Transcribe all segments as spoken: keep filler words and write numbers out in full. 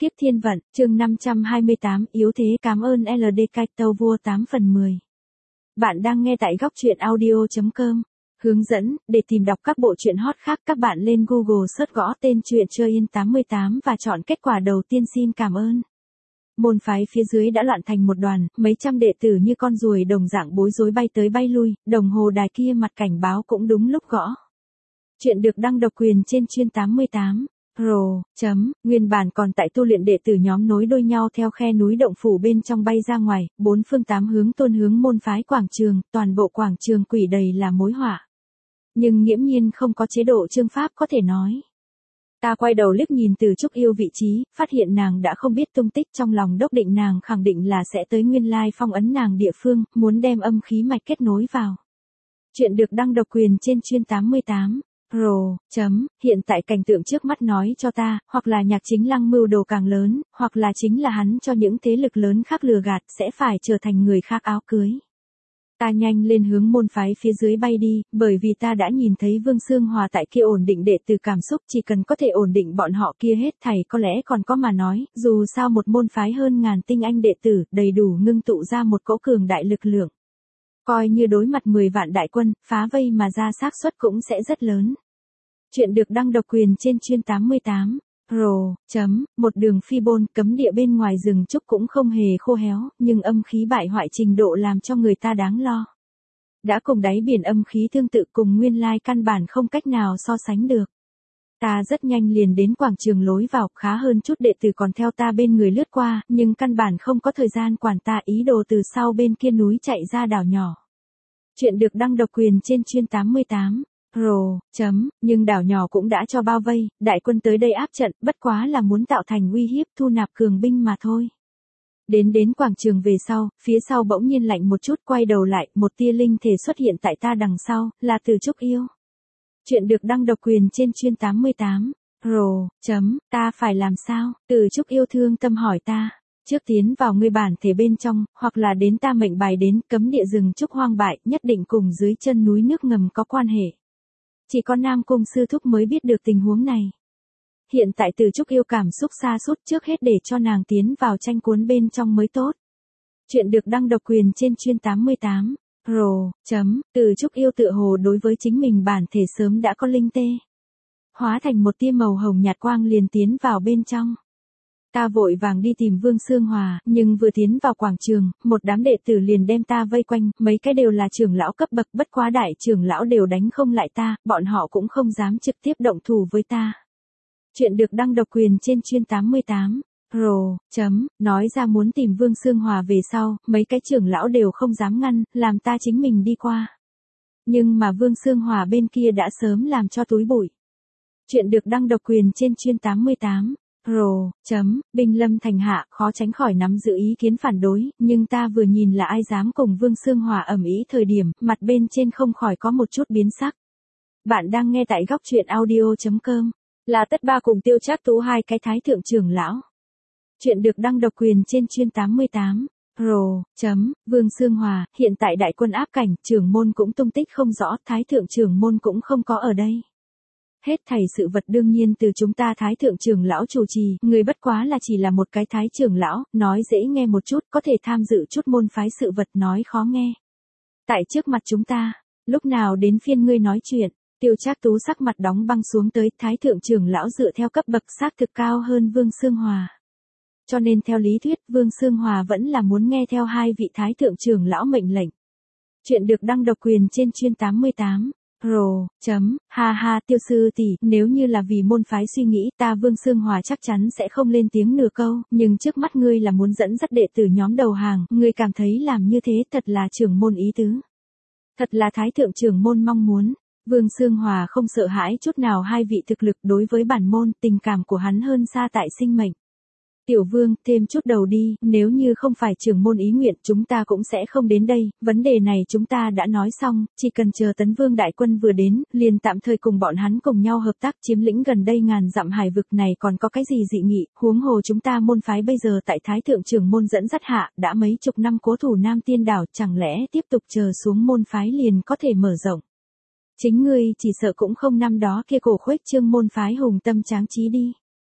Kiếp thiên vận, chương năm trăm hai mươi tám, yếu thế cảm ơn lờ đê Kaito vua tám phần mười. Bạn đang nghe tại góc truyện audio chấm com. Hướng dẫn, để tìm đọc các bộ truyện hot khác các bạn lên Google search gõ tên truyện chơi in tám mươi tám và chọn kết quả đầu tiên xin cảm ơn. Môn phái phía dưới đã loạn thành một đoàn, mấy trăm đệ tử như con ruồi đồng dạng bối rối bay tới bay lui, đồng hồ đài kia mặt cảnh báo cũng đúng lúc gõ. Chuyện được đăng độc quyền trên chuyên tám mươi tám. Pro, chấm, nguyên bản còn tại tu luyện đệ tử nhóm nối đuôi nhau theo khe núi động phủ bên trong bay ra ngoài, bốn phương tám hướng tuôn hướng môn phái quảng trường, toàn bộ quảng trường quỷ đầy là mối họa. Nhưng nghiễm nhiên không có chế độ chương pháp có thể nói. Ta quay đầu liếc nhìn Từ Trúc Yêu vị trí, phát hiện nàng đã không biết tung tích, trong lòng đốc định nàng khẳng định là sẽ tới nguyên lai phong ấn nàng địa phương, muốn đem âm khí mạch kết nối vào. Chuyện được đăng độc quyền trên chuyên tám mươi tám. Pro, chấm, hiện tại cảnh tượng trước mắt nói cho ta, hoặc là Nhạc Chính Lăng mưu đồ càng lớn, hoặc là chính là hắn cho những thế lực lớn khác lừa gạt sẽ phải trở thành người khác áo cưới. Ta nhanh lên hướng môn phái phía dưới bay đi, bởi vì ta đã nhìn thấy Vương Xương Hòa tại kia ổn định đệ tử cảm xúc, chỉ cần có thể ổn định bọn họ kia hết thảy có lẽ còn có mà nói, dù sao một môn phái hơn ngàn tinh anh đệ tử, đầy đủ ngưng tụ ra một cỗ cường đại lực lượng. Coi như đối mặt mười vạn đại quân, phá vây mà ra xác suất cũng sẽ rất lớn. Chuyện được đăng độc quyền trên chuyên tám mươi tám. Pro, chấm, một đường phi bôn cấm địa bên ngoài rừng trúc cũng không hề khô héo, nhưng âm khí bại hoại trình độ làm cho người ta đáng lo. Đã cùng đáy biển âm khí tương tự cùng nguyên lai căn bản không cách nào so sánh được. Ta rất nhanh liền đến quảng trường lối vào, khá hơn chút đệ tử còn theo ta bên người lướt qua, nhưng căn bản không có thời gian quản ta, ý đồ từ sau bên kia núi chạy ra đảo nhỏ. Chuyện được đăng độc quyền trên chuyên tám mươi tám. Pro, chấm, nhưng đảo nhỏ cũng đã cho bao vây, đại quân tới đây áp trận, bất quá là muốn tạo thành uy hiếp thu nạp cường binh mà thôi. Đến đến quảng trường về sau, phía sau bỗng nhiên lạnh một chút, quay đầu lại, một tia linh thể xuất hiện tại ta đằng sau, là Từ Trúc Yêu. Chuyện được đăng độc quyền trên chuyên tám mươi tám. Pro, chấm, ta phải làm sao? Từ Trúc Yêu thương tâm hỏi ta. Trước tiến vào ngươi bản thể bên trong, hoặc là đến ta mệnh bài đến cấm địa rừng trúc hoang bại, nhất định cùng dưới chân núi nước ngầm có quan hệ. Chỉ có Nam Cung sư thúc mới biết được tình huống này. Hiện tại Từ Trúc Yêu cảm xúc sa sút, trước hết để cho nàng tiến vào tranh cuốn bên trong mới tốt. Chuyện được đăng độc quyền trên chuyên tám mươi tám. Pro, chấm, Từ Trúc Yêu tựa hồ đối với chính mình bản thể sớm đã có linh tê. Hóa thành một tia màu hồng nhạt quang liền tiến vào bên trong. Ta vội vàng đi tìm Vương Xương Hòa, nhưng vừa tiến vào quảng trường, một đám đệ tử liền đem ta vây quanh, mấy cái đều là trưởng lão cấp bậc, bất quá đại trưởng lão đều đánh không lại ta, bọn họ cũng không dám trực tiếp động thủ với ta. Chuyện được đăng độc quyền trên chuyên tám mươi tám. Pro, chấm, nói ra muốn tìm Vương Xương Hòa về sau, mấy cái trưởng lão đều không dám ngăn, làm ta chính mình đi qua. Nhưng mà Vương Xương Hòa bên kia đã sớm làm cho túi bụi. Chuyện được đăng độc quyền trên chuyên tám mươi tám. Pro, chấm, binh lâm thành hạ, khó tránh khỏi nắm giữ ý kiến phản đối, nhưng ta vừa nhìn là ai dám cùng Vương Xương Hòa ầm ĩ thời điểm, mặt bên trên không khỏi có một chút biến sắc. Bạn đang nghe tại góc truyện audio chấm com, là Tất Ba cùng Tiêu Trác Tú hai cái thái thượng trưởng lão. Chuyện được đăng độc quyền trên chuyên tám mươi tám. Pro, chấm, Vương Xương Hòa, hiện tại đại quân áp cảnh, trưởng môn cũng tung tích không rõ, thái thượng trưởng môn cũng không có ở đây. Hết thảy sự vật đương nhiên từ chúng ta thái thượng trưởng lão chủ trì, người bất quá là chỉ là một cái thái trưởng lão, nói dễ nghe một chút, có thể tham dự chút môn phái sự vật nói khó nghe. Tại trước mặt chúng ta, lúc nào đến phiên ngươi nói chuyện, Tiêu Trác Tú sắc mặt đóng băng xuống tới, thái thượng trưởng lão dựa theo cấp bậc xác thực cao hơn Vương Xương Hòa. Cho nên theo lý thuyết, Vương Xương Hòa vẫn là muốn nghe theo hai vị thái thượng trưởng lão mệnh lệnh. Chuyện được đăng độc quyền trên chuyên tám mươi tám. Pro, chấm, ha ha Tiêu sư tỷ, nếu như là vì môn phái suy nghĩ, ta Vương Xương Hòa chắc chắn sẽ không lên tiếng nửa câu, nhưng trước mắt ngươi là muốn dẫn dắt đệ tử nhóm đầu hàng, ngươi cảm thấy làm như thế thật là trưởng môn ý tứ. Thật là thái thượng trưởng môn mong muốn. Vương Xương Hòa không sợ hãi chút nào hai vị thực lực, đối với bản môn, tình cảm của hắn hơn xa tại sinh mệnh. Tiểu Vương, thêm chút đầu đi, nếu như không phải trưởng môn ý nguyện chúng ta cũng sẽ không đến đây, vấn đề này chúng ta đã nói xong, chỉ cần chờ Tấn Vương đại quân vừa đến, liền tạm thời cùng bọn hắn cùng nhau hợp tác chiếm lĩnh gần đây ngàn dặm hải vực này, còn có cái gì dị nghị, huống hồ chúng ta môn phái bây giờ tại Thái Thượng trưởng môn dẫn dắt hạ, đã mấy chục năm cố thủ Nam Tiên đảo, chẳng lẽ tiếp tục chờ xuống môn phái liền có thể mở rộng. Chính ngươi chỉ sợ cũng không năm đó kia cổ khuếch trương môn phái hùng tâm tráng trí đi.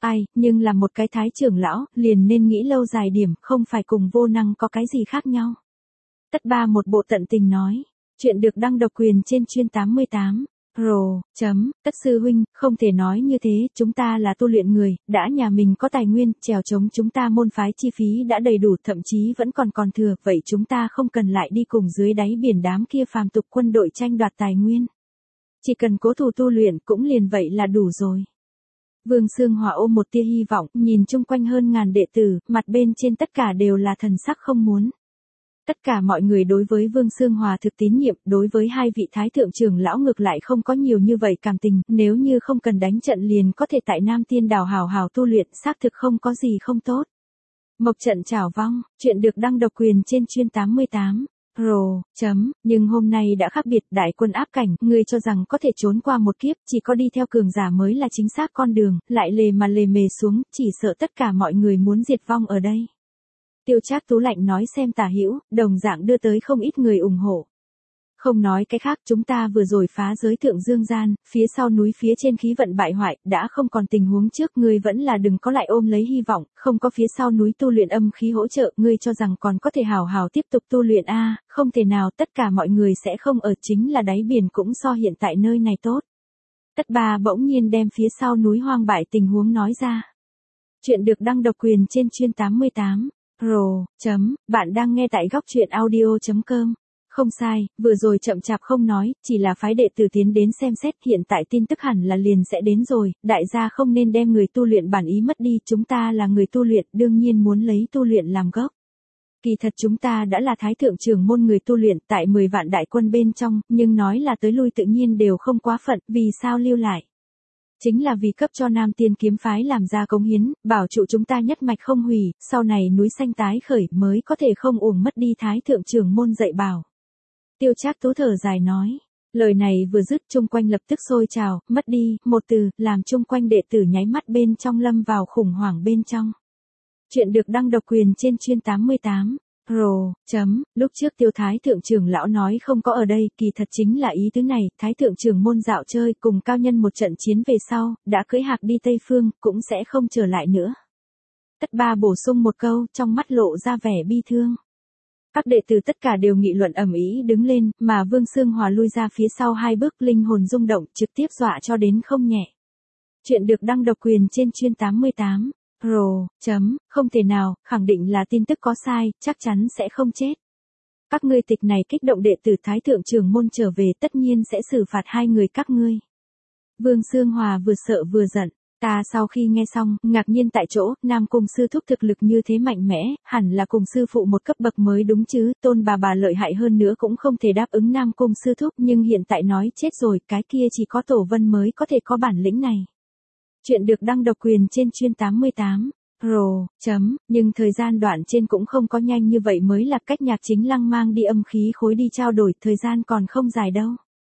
Ai, nhưng là một cái thái trưởng lão, liền nên nghĩ lâu dài điểm, không phải cùng vô năng có cái gì khác nhau. Tất Ba một bộ tận tình nói. Chuyện được đăng độc quyền trên chuyên tám mươi tám. Pro, chấm, Tất sư huynh, không thể nói như thế, chúng ta là tu luyện người, đã nhà mình có tài nguyên, trèo chống chúng ta môn phái chi phí đã đầy đủ, thậm chí vẫn còn còn thừa, vậy chúng ta không cần lại đi cùng dưới đáy biển đám kia phàm tục quân đội tranh đoạt tài nguyên. Chỉ cần cố thủ tu luyện cũng liền vậy là đủ rồi. Vương Sương Hòa ôm một tia hy vọng, nhìn chung quanh hơn ngàn đệ tử, mặt bên trên tất cả đều là thần sắc không muốn. Tất cả mọi người đối với Vương Sương Hòa thực tín nhiệm, đối với hai vị thái thượng trưởng lão ngược lại không có nhiều như vậy cảm tình, nếu như không cần đánh trận liền có thể tại Nam Tiên Đảo hào hào tu luyện, xác thực không có gì không tốt. Mộc trận chảo vong, chuyện được đăng độc quyền trên chuyên tám mươi tám. Pro, chấm, nhưng hôm nay đã khác biệt, đại quân áp cảnh, ngươi cho rằng có thể trốn qua một kiếp, chỉ có đi theo cường giả mới là chính xác con đường, lại lề mà lề mề xuống, chỉ sợ tất cả mọi người muốn diệt vong ở đây. Tiêu Trác Tú lạnh nói xem tả hữu, đồng dạng đưa tới không ít người ủng hộ. Không nói cái khác, chúng ta vừa rồi phá giới thượng dương gian, phía sau núi phía trên khí vận bại hoại, đã không còn tình huống trước, ngươi vẫn là đừng có lại ôm lấy hy vọng, không có phía sau núi tu luyện âm khí hỗ trợ, ngươi cho rằng còn có thể hào hào tiếp tục tu luyện a, à, không thể nào, tất cả mọi người sẽ không ở, chính là đáy biển cũng so hiện tại nơi này tốt. Tất Ba bỗng nhiên đem phía sau núi hoang bại tình huống nói ra. Chuyện được đăng độc quyền trên chuyên tám mươi tám. Pro, chấm, bạn đang nghe tại góc truyện audio chấm com. Không sai, vừa rồi chậm chạp không nói, chỉ là phái đệ tử tiến đến xem xét, hiện tại tin tức hẳn là liền sẽ đến rồi, đại gia không nên đem người tu luyện bản ý mất đi, chúng ta là người tu luyện, đương nhiên muốn lấy tu luyện làm gốc. Kỳ thật chúng ta đã là thái thượng trưởng môn người tu luyện tại mười vạn đại quân bên trong, nhưng nói là tới lui tự nhiên đều không quá phận, vì sao lưu lại? Chính là vì cấp cho Nam Tiên kiếm phái làm ra cống hiến, bảo trụ chúng ta nhất mạch không hủy, sau này núi xanh tái khởi mới có thể không uổng mất đi thái thượng trưởng môn dạy bảo. Tiêu Trác Tú thở dài nói, lời này vừa dứt chung quanh lập tức sôi trào, mất đi, một từ, làm chung quanh đệ tử nháy mắt bên trong lâm vào khủng hoảng bên trong. Chuyện được đăng độc quyền trên chuyên tám mươi tám. Pro, chấm, lúc trước Tiêu Thái thượng trưởng lão nói không có ở đây, kỳ thật chính là ý tứ này, Thái thượng trưởng môn dạo chơi cùng cao nhân một trận chiến về sau, đã cưỡi hạc đi Tây Phương, cũng sẽ không trở lại nữa. Tất Ba bổ sung một câu, trong mắt lộ ra vẻ bi thương. Các đệ tử tất cả đều nghị luận ầm ĩ đứng lên, mà Vương Sương Hòa lui ra phía sau hai bước, linh hồn rung động, trực tiếp dọa cho đến không nhẹ. Chuyện được đăng độc quyền trên chuyên tám mươi tám. Pro, chấm, không thể nào, khẳng định là tin tức có sai, chắc chắn sẽ không chết. Các ngươi tịch này kích động đệ tử Thái thượng trưởng môn trở về, tất nhiên sẽ xử phạt hai người các ngươi. Vương Sương Hòa vừa sợ vừa giận. Ta sau khi nghe xong, ngạc nhiên tại chỗ, Nam Cung sư thúc thực lực như thế mạnh mẽ, hẳn là cùng sư phụ một cấp bậc mới đúng chứ, Tôn bà bà lợi hại hơn nữa cũng không thể đáp ứng Nam Cung sư thúc, nhưng hiện tại nói chết rồi, cái kia chỉ có Tổ Vân mới có thể có bản lĩnh này. Chuyện được đăng độc quyền trên chuyên tám mươi tám. Pro, chấm, nhưng thời gian đoạn trên cũng không có nhanh như vậy mới là cách Nhạc Chính Lăng mang đi âm khí khối đi trao đổi, thời gian còn không dài đâu.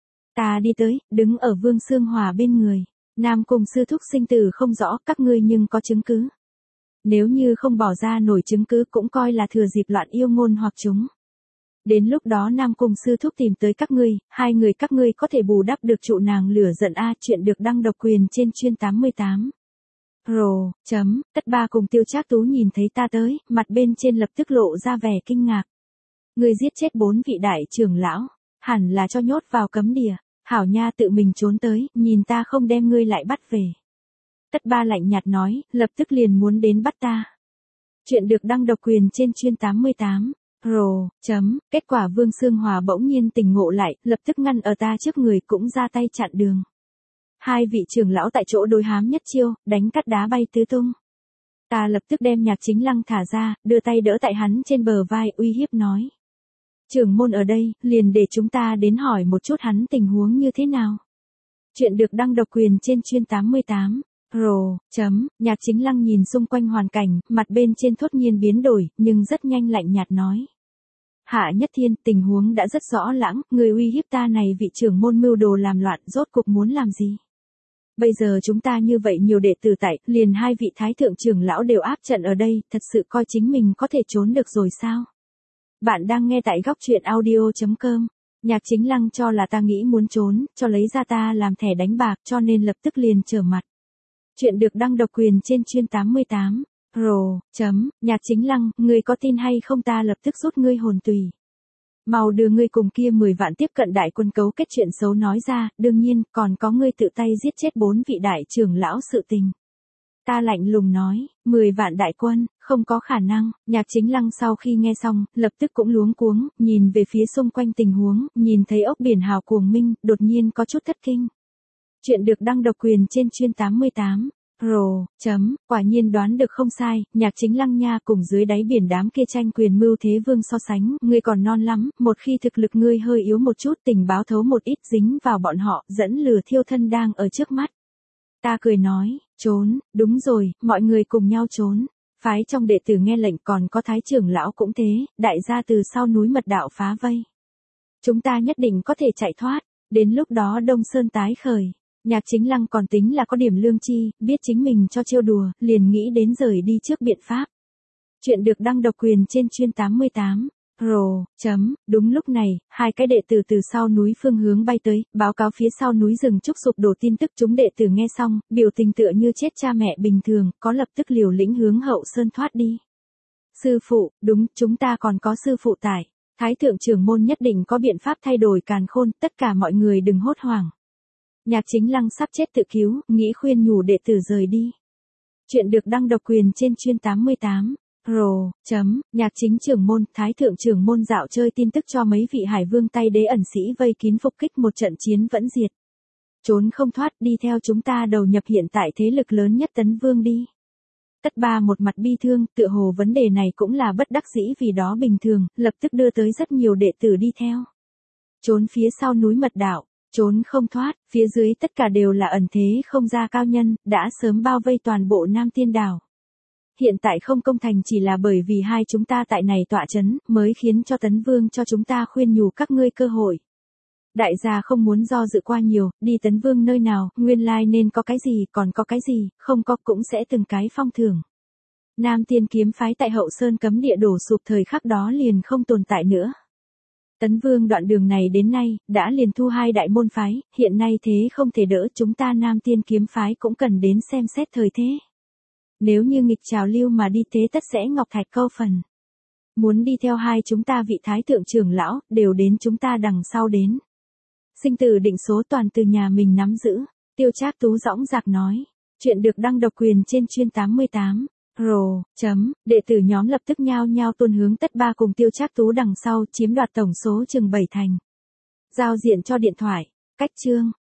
Ta đi tới, đứng ở Vương Sương Hòa bên người. Nam Cung sư thúc sinh tử không rõ, các ngươi nhưng có chứng cứ. Nếu như không bỏ ra nổi chứng cứ cũng coi là thừa dịp loạn yêu ngôn hoặc chúng. Đến lúc đó Nam Cung sư thúc tìm tới các ngươi, hai người các ngươi có thể bù đắp được trụ nàng lửa giận a. Chuyện được đăng độc quyền trên chuyên tám mươi tám. Pro, chấm, Tất Ba cùng Tiêu Trác Tú nhìn thấy ta tới, mặt bên trên lập tức lộ ra vẻ kinh ngạc. Ngươi giết chết bốn vị đại trưởng lão, hẳn là cho nhốt vào cấm địa. Hảo nha, tự mình trốn tới, nhìn ta không đem ngươi lại bắt về. Tất Ba lạnh nhạt nói, lập tức liền muốn đến bắt ta. Chuyện được đăng độc quyền trên chuyên tám mươi tám. Pro, chấm, kết quả Vương Sương Hòa bỗng nhiên tỉnh ngộ lại, lập tức ngăn ở ta trước người cũng ra tay chặn đường. Hai vị trưởng lão tại chỗ đối hám nhất chiêu, đánh cắt đá bay tứ tung. Ta lập tức đem Nhạc Chính Lăng thả ra, đưa tay đỡ tại hắn trên bờ vai, uy hiếp nói. Trưởng môn ở đây, liền để chúng ta đến hỏi một chút hắn tình huống như thế nào. Chuyện được đăng độc quyền trên chuyên tám mươi tám. Pro, chấm, Nhạc Chính Lăng nhìn xung quanh hoàn cảnh, mặt bên trên thốt nhiên biến đổi, nhưng rất nhanh lạnh nhạt nói. Hạ Nhất Thiên, tình huống đã rất rõ lãng, người uy hiếp ta này vị trưởng môn mưu đồ làm loạn, rốt cục muốn làm gì? Bây giờ chúng ta như vậy nhiều đệ tử tại, liền hai vị thái thượng trưởng lão đều áp trận ở đây, thật sự coi chính mình có thể trốn được rồi sao? Bạn đang nghe tại góc truyện audio chấm com. Nhạc Chính Lăng cho là ta nghĩ muốn trốn, cho lấy ra ta làm thẻ đánh bạc, cho nên lập tức liền trở mặt. Chuyện được đăng độc quyền trên chuyên tám mươi tám. Pro, chấm, nhạc chính lăng, ngươi có tin hay không ta lập tức rút ngươi hồn tùy. Mau đưa ngươi cùng kia mười vạn tiếp cận đại quân cấu kết chuyện xấu nói ra, đương nhiên, còn có ngươi tự tay giết chết bốn vị đại trưởng lão sự tình. Ta lạnh lùng nói, mười vạn đại quân, không có khả năng, nhạc chính lăng sau khi nghe xong, lập tức cũng luống cuống, nhìn về phía xung quanh tình huống, nhìn thấy ốc biển hào cuồng minh, đột nhiên có chút thất kinh. Chuyện được đăng độc quyền trên chuyên tám mươi tám. Pro, chấm, quả nhiên đoán được không sai, nhạc chính lăng nha cùng dưới đáy biển đám kia tranh quyền mưu thế vương so sánh, ngươi còn non lắm, một khi thực lực ngươi hơi yếu một chút tình báo thấu một ít dính vào bọn họ, dẫn lừa thiêu thân đang ở trước mắt. Ta cười nói, trốn, đúng rồi, mọi người cùng nhau trốn. Phái trong đệ tử nghe lệnh còn có thái trưởng lão cũng thế, đại gia từ sau núi mật đạo phá vây. Chúng ta nhất định có thể chạy thoát, đến lúc đó Đông Sơn tái khởi. Nhạc chính lăng còn tính là có điểm lương chi, biết chính mình cho trêu đùa, liền nghĩ đến rời đi trước biện pháp. Chuyện được đăng độc quyền trên chuyên tám mươi tám. Pro, chấm, đúng lúc này, hai cái đệ tử từ sau núi phương hướng bay tới, báo cáo phía sau núi rừng trúc sụp đổ tin tức chúng đệ tử nghe xong, biểu tình tựa như chết cha mẹ bình thường, có lập tức liều lĩnh hướng hậu sơn thoát đi. Sư phụ, đúng, chúng ta còn có sư phụ tại. Thái thượng trưởng môn nhất định có biện pháp thay đổi càn khôn, tất cả mọi người đừng hốt hoảng. Nhạc chính lăng sắp chết tự cứu, nghĩ khuyên nhủ đệ tử rời đi. Chuyện được đăng độc quyền trên chuyên tám mươi tám. Pro, chấm, nhạc chính trưởng môn, thái thượng trưởng môn dạo chơi tin tức cho mấy vị hải vương tay đế ẩn sĩ vây kín phục kích một trận chiến vẫn diệt. Trốn không thoát, đi theo chúng ta đầu nhập hiện tại thế lực lớn nhất Tấn Vương đi. Tất ba một mặt bi thương, tựa hồ vấn đề này cũng là bất đắc dĩ vì đó bình thường, lập tức đưa tới rất nhiều đệ tử đi theo. Trốn phía sau núi mật đạo, trốn không thoát, phía dưới tất cả đều là ẩn thế không ra cao nhân, đã sớm bao vây toàn bộ Nam Tiên Đảo. Hiện tại không công thành chỉ là bởi vì hai chúng ta tại này tọa chấn, mới khiến cho Tấn Vương cho chúng ta khuyên nhủ các ngươi cơ hội. Đại gia không muốn do dự qua nhiều, đi Tấn Vương nơi nào, nguyên lai nên có cái gì, còn có cái gì, không có cũng sẽ từng cái phong thưởng. Nam Tiên kiếm phái tại Hậu Sơn cấm địa đổ sụp thời khắc đó liền không tồn tại nữa. Tấn Vương đoạn đường này đến nay, đã liền thu hai đại môn phái, hiện nay thế không thể đỡ, chúng ta Nam Tiên kiếm phái cũng cần đến xem xét thời thế. Nếu như nghịch trào lưu mà đi thế tất sẽ ngọc thạch câu phần. Muốn đi theo hai chúng ta vị thái thượng trưởng lão, đều đến chúng ta đằng sau đến. Sinh tử định số toàn từ nhà mình nắm giữ, Tiêu Trác Tú dõng dạc nói. Chuyện được đăng độc quyền trên chuyên tám mươi tám. Pro, chấm, đệ tử nhóm lập tức nhao nhao tuôn hướng tất ba cùng Tiêu Trác Tú đằng sau chiếm đoạt tổng số chừng bảy thành. Giao diện cho điện thoại, cách chương.